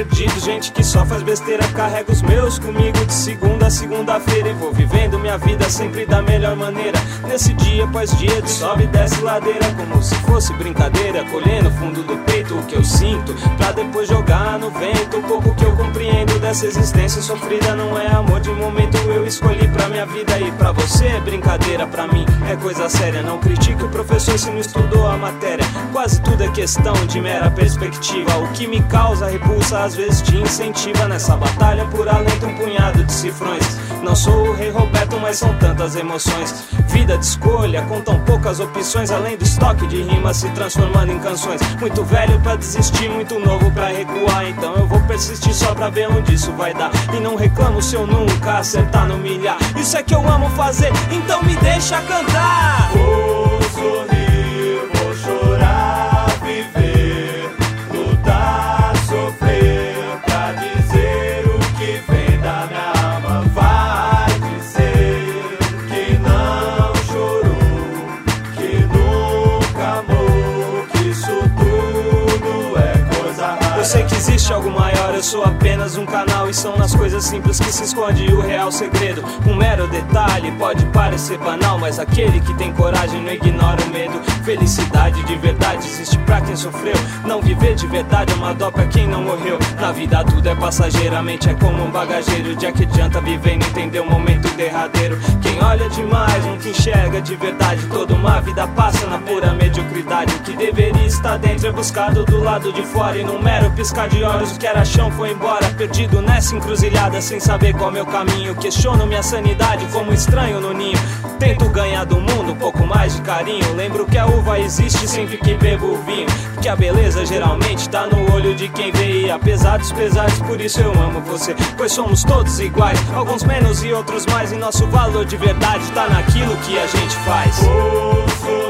perdido, gente que só faz besteira. Carrego os meus comigo de segunda a segunda-feira e vou vivendo minha vida sempre da melhor maneira. Nesse dia após dia de sobe e desce ladeira, como se fosse brincadeira, colhendo fundo do peito o que eu sinto, pra depois jogar no vento o pouco que eu compreendo dessa existência sofrida. Não é amor de momento, eu escolhi pra minha vida e pra você é brincadeira, pra mim é coisa séria. Não critique o professor se não estudou a matéria, quase tudo é questão de mera perspectiva. O que me causa repulsa às vezes te incentiva nessa batalha por alento um punhado de cifrões. Não sou o rei Roberto, mas são tantas emoções, vida de escolha com tão poucas opções, além do estoque de rimas se transformando em canções. Muito velho pra desistir, muito novo pra recuar, então eu vou persistir só pra ver onde isso vai dar. E não reclamo se eu nunca acertar no milhar, isso é que eu amo fazer, então me deixa cantar. Vou sorrir, vou chorar, viver, lutar, sofrer, pra dizer o que vem da minha alma. Vai dizer que não chorou, que nunca amou, que isso tudo é coisa rara. Eu sei que existe algo maior, eu sou apenas um canal, e são nas coisas simples que se esconde o real segredo. Um mero detalhe pode parecer banal, mas aquele que tem coragem não ignora o medo. Felicidade de verdade existe pra quem sofreu, não viver de verdade é uma dó pra quem não morreu. Na vida tudo é passageiramente, é como um bagageiro, de que adianta viver e não entender o momento derradeiro. Quem olha demais nunca enxerga de verdade, toda uma vida passa na pura mediocridade. O que deveria estar dentro é buscado do lado de fora, e num mero piscar de olhos o que era chão foi embora. Perdido nessa encruzilhada sem saber qual é meu caminho, questiono minha sanidade como estranho no ninho. Tento ganhar do mundo um pouco mais de carinho, lembro que a uva existe sempre que bebo o vinho, que a beleza geralmente tá no olho de quem vê, e apesar dos pesares por isso eu amo você, pois somos todos iguais, alguns menos e outros mais, e nosso valor de verdade tá naquilo que a gente faz. Vou